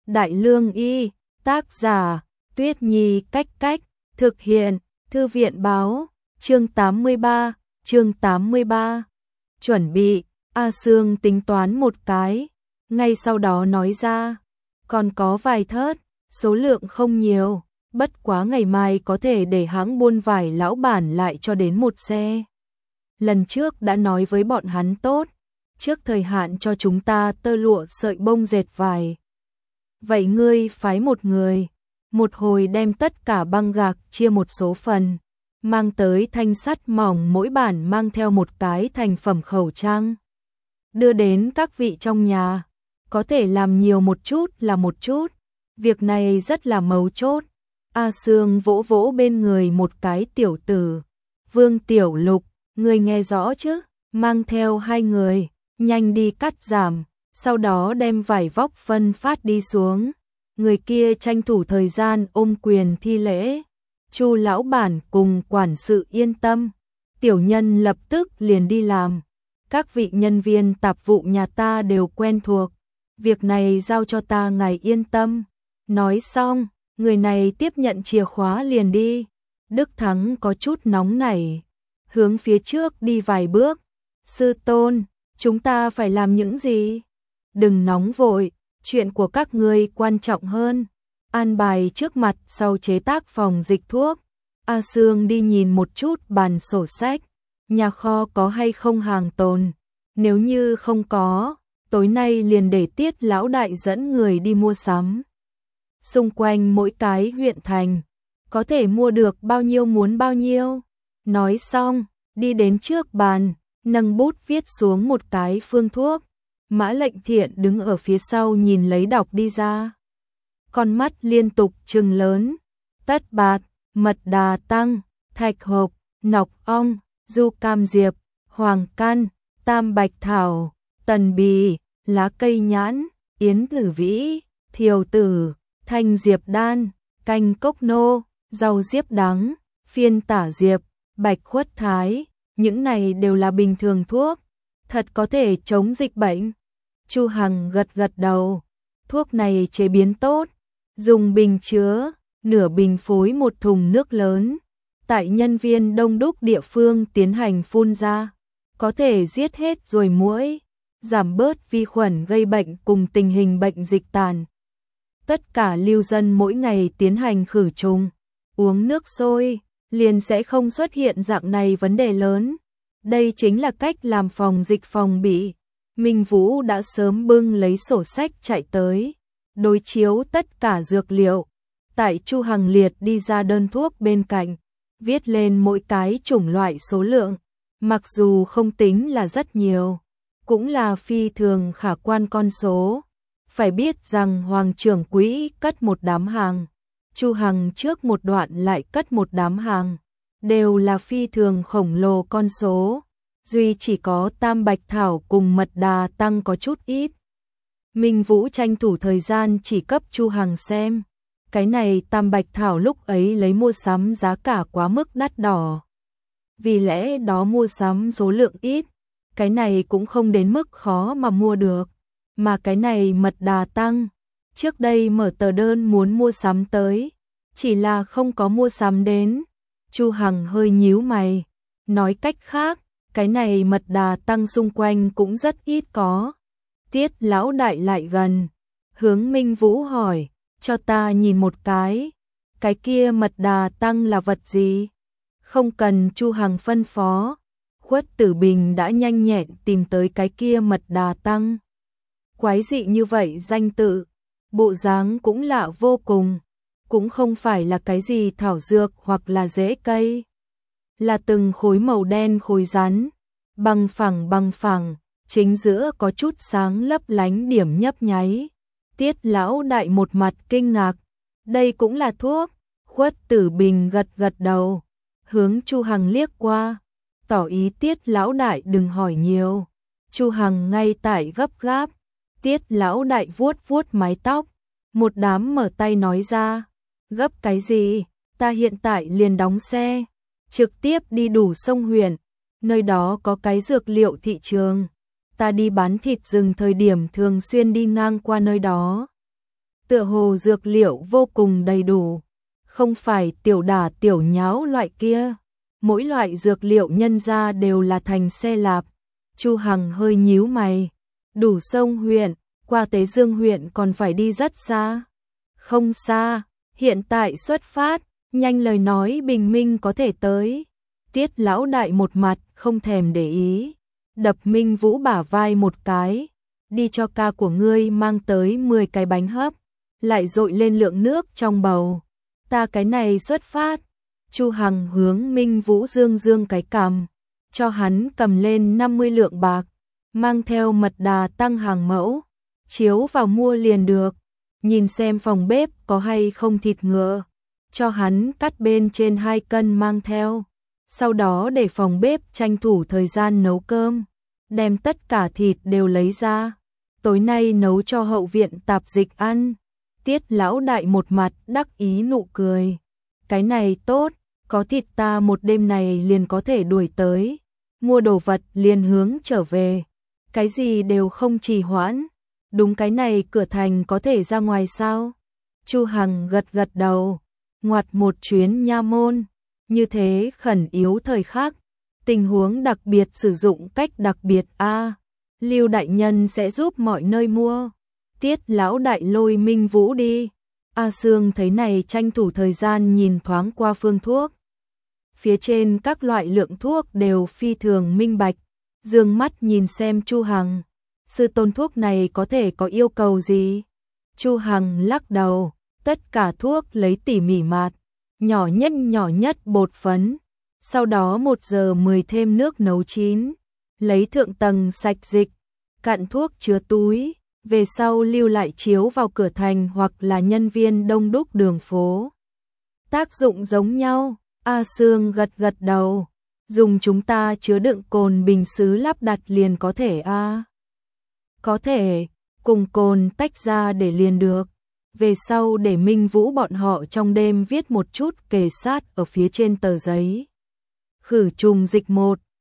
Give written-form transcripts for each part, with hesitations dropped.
Đại Lương Y, tác giả, Tuyết Nhi Cách Cách, thực hiện, Thư viện Báo, chương 83. Chuẩn bị, A Sương tính toán một cái, ngay sau đó nói ra, còn có vài thớt, số lượng không nhiều, bất quá ngày mai có thể để hãng buôn vải lão bản lại cho đến một xe. Lần trước đã nói với bọn hắn tốt, trước thời hạn cho chúng ta tơ lụa sợi bông dệt vải. Vậy ngươi phái một người, một hồi đem tất cả băng gạc chia một số phần, mang tới thanh sắt mỏng, mỗi bản mang theo một cái thành phẩm khẩu trang. Đưa đến các vị trong nhà, có thể làm nhiều một chút là một chút, việc này rất là mấu chốt. A Sương vỗ vỗ bên người một cái tiểu tử, Vương Tiểu Lục, ngươi nghe rõ chứ, mang theo 2 người, nhanh đi cắt giảm, sau đó đem vải vóc phân phát đi xuống. Người kia tranh thủ thời gian ôm quyền thi lễ. Chu lão bản cùng quản sự yên tâm, tiểu nhân lập tức liền đi làm. Các vị nhân viên tạp vụ nhà ta đều quen thuộc, việc này giao cho ta ngài yên tâm. Nói xong, người này tiếp nhận chìa khóa liền đi. Đức Thắng có chút nóng nảy, hướng phía trước đi vài bước. Sư tôn, chúng ta phải làm những gì? Đừng nóng vội, chuyện của các ngươi quan trọng hơn. An bài trước mặt sau chế tác phòng dịch thuốc. A Sương đi nhìn một chút bàn sổ sách, nhà kho có hay không hàng tồn. Nếu như không có, tối nay liền để Tiết lão đại dẫn người đi mua sắm. Xung quanh mỗi cái huyện thành, có thể mua được bao nhiêu muốn bao nhiêu. Nói xong, đi đến trước bàn, nâng bút viết xuống một cái phương thuốc. Mã Lệnh Thiện đứng ở phía sau nhìn lấy đọc đi ra. Con mắt liên tục trừng lớn. Tất bạt, mật đà tăng, thạch hộp, nọc ong, du cam diệp, hoàng căn, tam bạch thảo, tần bì, lá cây nhãn, yến tử vĩ, thiều tử, thanh diệp đan, canh cốc nô, rau diếp đắng, phiên tả diệp, bạch khuất thái. Những này đều là bình thường thuốc, thật có thể chống dịch bệnh. Chu Hằng gật gật đầu, thuốc này chế biến tốt, dùng bình chứa, nửa bình phối một thùng nước lớn, tại nhân viên đông đúc địa phương tiến hành phun ra, có thể giết hết ruồi muỗi, giảm bớt vi khuẩn gây bệnh cùng tình hình bệnh dịch tàn. Tất cả lưu dân mỗi ngày tiến hành khử trùng, uống nước sôi, liền sẽ không xuất hiện dạng này vấn đề lớn. Đây chính là cách làm phòng dịch phòng bị. Minh Vũ đã sớm bưng lấy sổ sách chạy tới, đối chiếu tất cả dược liệu. Tại Chu Hằng liệt đi ra đơn thuốc bên cạnh, viết lên mỗi cái chủng loại số lượng, mặc dù không tính là rất nhiều, cũng là phi thường khả quan con số. Phải biết rằng Hoàng trưởng quỹ cất một đám hàng, Chu Hằng trước một đoạn lại cất một đám hàng, đều là phi thường khổng lồ con số. Duy chỉ có tam bạch thảo cùng mật đà tăng có chút ít. Minh Vũ tranh thủ thời gian chỉ cấp Chu Hằng xem. Cái này tam bạch thảo lúc ấy lấy mua sắm giá cả quá mức đắt đỏ. Vì lẽ đó mua sắm số lượng ít. Cái này cũng không đến mức khó mà mua được. Mà cái này mật đà tăng, trước đây mở tờ đơn muốn mua sắm tới, chỉ là không có mua sắm đến. Chu Hằng hơi nhíu mày, nói cách khác, cái này mật đà tăng xung quanh cũng rất ít có. Tiết lão đại lại gần, hướng Minh Vũ hỏi, cho ta nhìn một cái kia mật đà tăng là vật gì? Không cần Chu Hằng phân phó, Khuất Tử Bình đã nhanh nhẹn tìm tới cái kia mật đà tăng. Quái dị như vậy danh tự, bộ dáng cũng lạ vô cùng, cũng không phải là cái gì thảo dược hoặc là rễ cây, là từng khối màu đen khối rắn, bằng phẳng, chính giữa có chút sáng lấp lánh điểm nhấp nháy. Tiết lão đại một mặt kinh ngạc, đây cũng là thuốc? Khuất Tử Bình gật gật đầu, hướng Chu Hằng liếc qua, tỏ ý Tiết lão đại đừng hỏi nhiều. Chu Hằng ngay tại gấp gáp, Tiết lão đại vuốt vuốt mái tóc, một đám mở tay nói ra, gấp cái gì, ta hiện tại liền đóng xe, trực tiếp đi Đủ Sông huyện, nơi đó có cái dược liệu thị trường, ta đi bán thịt rừng thời điểm thường xuyên đi ngang qua nơi đó. tựa hồ dược liệu vô cùng đầy đủ, không phải tiểu đả tiểu nháo loại kia. Mỗi loại dược liệu nhân ra đều là thành xe lạp. Chu Hằng hơi nhíu mày. Đủ Sông huyện, qua Tế Dương huyện còn phải đi rất xa. Không xa, hiện tại xuất phát, nhanh lời nói bình minh có thể tới. Tiết lão đại một mặt không thèm để ý, đập Minh Vũ bả vai một cái. Đi cho ca của ngươi mang tới 10 cái bánh hấp, lại dội lên lượng nước trong bầu. Ta cái này xuất phát. Chu Hằng hướng Minh Vũ dương dương cái cằm, cho hắn cầm lên 50 lượng bạc, mang theo mật đà tăng hàng mẫu, chiếu vào mua liền được. Nhìn xem phòng bếp có hay không thịt ngựa, cho hắn cắt bên trên 2 cân mang theo. Sau đó để phòng bếp tranh thủ thời gian nấu cơm, đem tất cả thịt đều lấy ra. Tối nay nấu cho hậu viện tạp dịch ăn. Tiết lão đại một mặt đắc ý nụ cười. Cái này tốt, có thịt ta một đêm này liền có thể đuổi tới. Mua đồ vật liền hướng trở về. Cái gì đều không trì hoãn. Đúng cái này cửa thành có thể ra ngoài sao? Chu Hằng gật gật đầu. Ngoặt một chuyến nha môn. Như thế khẩn yếu thời khắc. Tình huống đặc biệt sử dụng cách đặc biệt a. Lưu đại nhân sẽ giúp mọi nơi mua. Tiết lão đại lôi Minh Vũ đi. A Sương thấy này tranh thủ thời gian nhìn thoáng qua phương thuốc. Phía trên các loại lượng thuốc đều phi thường minh bạch. Dương mắt nhìn xem Chu Hằng. Sư tôn thuốc này có thể có yêu cầu gì? Chu Hằng lắc đầu. Tất cả thuốc lấy tỉ mỉ mạt. Nhỏ nhất bột phấn. Sau đó 1 giờ 10 thêm nước nấu chín. Lấy thượng tầng sạch dịch. Cạn thuốc chứa túi. Về sau lưu lại chiếu vào cửa thành hoặc là nhân viên đông đúc đường phố. Tác dụng giống nhau. A Sương gật gật đầu. Dùng chúng ta chứa đựng cồn bình sứ lắp đặt liền có thể a. Có thể, cùng cồn tách ra để liền được. Về sau để Minh Vũ bọn họ trong đêm viết một chút kề sát ở phía trên tờ giấy. Khử trùng dịch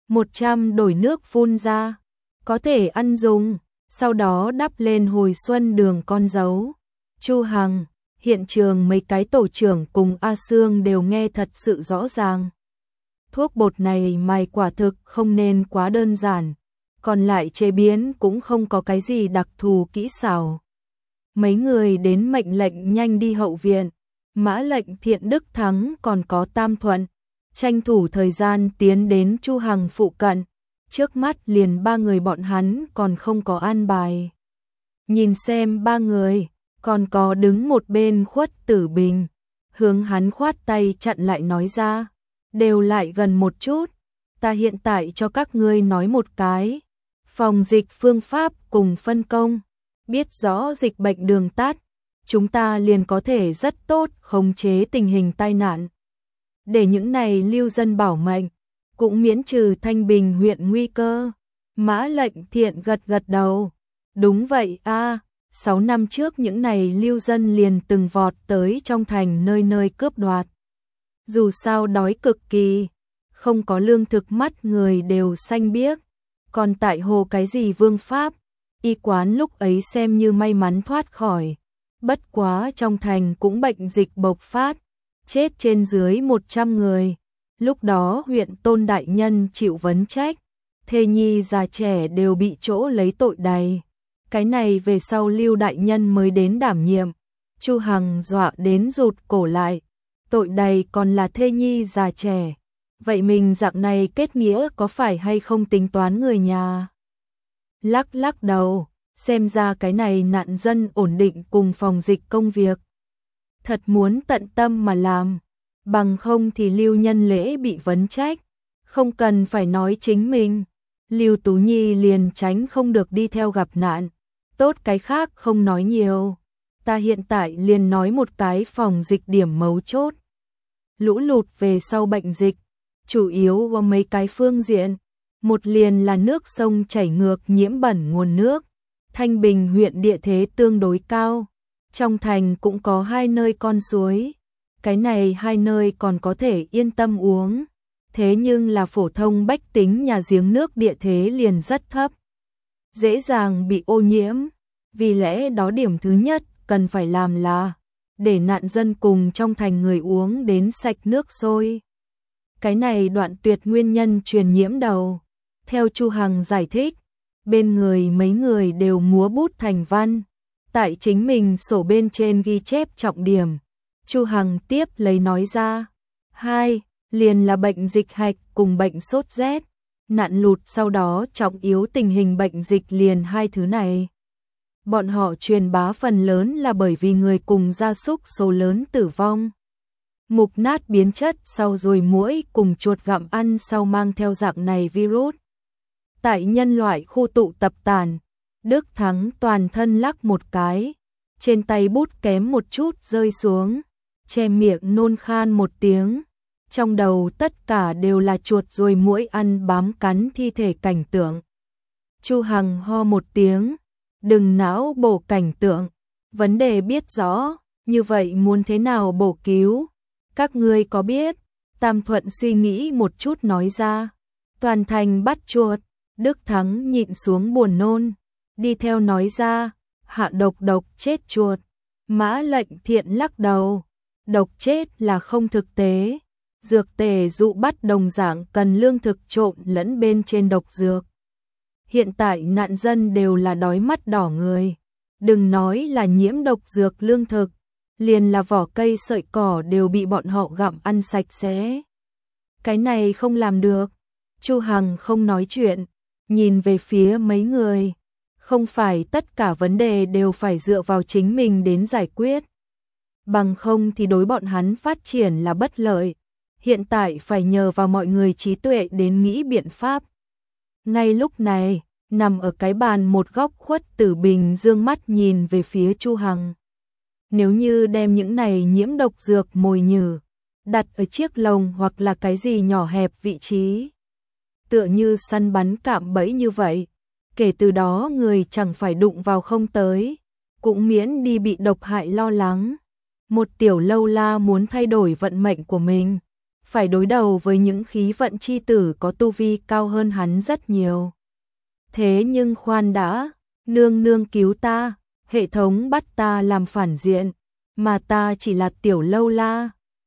100 đổi nước phun ra. Có thể ăn dùng. Sau đó đắp lên hồi xuân đường con dấu. Chu Hằng, hiện trường mấy cái tổ trưởng cùng A Sương đều nghe thật sự rõ ràng. Thuốc bột này mài quả thực không nên quá đơn giản, còn lại chế biến cũng không có cái gì đặc thù kỹ xảo. Mấy người đến mệnh lệnh nhanh đi hậu viện, mã lệnh Thiện Đức Thắng còn có Tam Thuận, tranh thủ thời gian tiến đến Chu Hằng phụ cận. Trước mắt liền 3 người bọn hắn còn không có an bài. Nhìn xem 3 người, còn có đứng một bên Khuất Tử Bình, hướng hắn khoát tay chặn lại nói ra, đều lại gần một chút, ta hiện tại cho các ngươi nói một cái, phòng dịch phương pháp cùng phân công, biết rõ dịch bệnh đường tắt, chúng ta liền có thể rất tốt khống chế tình hình tai nạn. Để những này lưu dân bảo mệnh, cũng miễn trừ Thanh Bình huyện nguy cơ. Mã lệnh Thiện gật gật đầu. Đúng vậy a, 6 năm trước những này lưu dân liền từng vọt tới trong thành nơi nơi cướp đoạt. Dù sao đói cực kỳ, không có lương thực mắt người đều xanh biếc. Còn tại hồ cái gì vương pháp, y quán lúc ấy xem như may mắn thoát khỏi. Bất quá trong thành cũng bệnh dịch bộc phát, chết trên dưới 100 người. Lúc đó huyện Tôn đại nhân chịu vấn trách, thê nhi già trẻ đều bị chỗ lấy tội đầy. Cái này về sau Lưu đại nhân mới đến đảm nhiệm. Chu Hằng dọa đến rụt cổ lại, tội đầy còn là thê nhi già trẻ. Vậy mình dạng này kết nghĩa có phải hay không tính toán người nhà? Lắc lắc đầu, xem ra cái này nạn dân ổn định cùng phòng dịch công việc. Thật muốn tận tâm mà làm. Bằng không thì Lưu Nhân Lễ bị vấn trách, không cần phải nói chính mình. Lưu Tú Nhi liền tránh không được đi theo gặp nạn, tốt cái khác không nói nhiều. Ta hiện tại liền nói một cái phòng dịch điểm mấu chốt. Lũ lụt về sau bệnh dịch, chủ yếu có mấy cái phương diện. Một liền là nước sông chảy ngược nhiễm bẩn nguồn nước. Thanh Bình huyện địa thế tương đối cao, trong thành cũng có 2 nơi con suối. Cái này 2 nơi còn có thể yên tâm uống. Thế nhưng là phổ thông bách tính nhà giếng nước địa thế liền rất thấp, dễ dàng bị ô nhiễm. Vì lẽ đó điểm thứ nhất cần phải làm là để nạn dân cùng trong thành người uống đến sạch nước sôi. Cái này đoạn tuyệt nguyên nhân truyền nhiễm đầu. Theo Chu Hằng giải thích, bên người mấy người đều múa bút thành văn, tại chính mình sổ bên trên ghi chép trọng điểm. Chu Hằng tiếp lấy nói ra, hai, liền là bệnh dịch hạch cùng bệnh sốt rét, nạn lụt sau đó trọng yếu tình hình bệnh dịch liền hai thứ này. Bọn họ truyền bá phần lớn là bởi vì người cùng gia súc số lớn tử vong. Mục nát biến chất sau rồi muỗi cùng chuột gặm ăn sau mang theo dạng này virus. Tại nhân loại khu tụ tập tàn, Đức Thắng toàn thân lắc một cái, trên tay bút kém một chút rơi xuống, che miệng nôn khan một tiếng. Trong đầu tất cả đều là chuột rồi muỗi ăn bám cắn thi thể cảnh tượng. Chu Hằng ho một tiếng, đừng não bổ cảnh tượng, vấn đề biết rõ, như vậy muốn thế nào bổ cứu? Các ngươi có biết? Tam Thuận suy nghĩ một chút nói ra, toàn thành bắt chuột. Đức Thắng nhịn xuống buồn nôn, đi theo nói ra, hạ độc chết chuột. Mã Lệnh Thiện lắc đầu, độc chết là không thực tế. Dược tề dụ bắt đồng dạng cần lương thực trộn lẫn bên trên độc dược. Hiện tại nạn dân đều là đói mắt đỏ người, đừng nói là nhiễm độc dược lương thực, liền là vỏ cây sợi cỏ đều bị bọn họ gặm ăn sạch sẽ. Cái này không làm được. Chu Hằng không nói chuyện, nhìn về phía mấy người, không phải tất cả vấn đề đều phải dựa vào chính mình đến giải quyết. Bằng không thì đối bọn hắn phát triển là bất lợi. Hiện tại phải nhờ vào mọi người trí tuệ đến nghĩ biện pháp. Ngay lúc này, nằm ở cái bàn một góc Khuất Tử Bình dương mắt nhìn về phía Chu Hằng. Nếu như đem những này nhiễm độc dược mồi nhử, đặt ở chiếc lồng hoặc là cái gì nhỏ hẹp vị trí, tựa như săn bắn cạm bẫy như vậy, kể từ đó người chẳng phải đụng vào không tới, cũng miễn đi bị độc hại lo lắng. Một tiểu lâu la muốn thay đổi vận mệnh của mình, phải đối đầu với những khí vận chi tử có tu vi cao hơn hắn rất nhiều. Thế nhưng khoan đã, nương nương cứu ta, hệ thống bắt ta làm phản diện, mà ta chỉ là tiểu lâu la,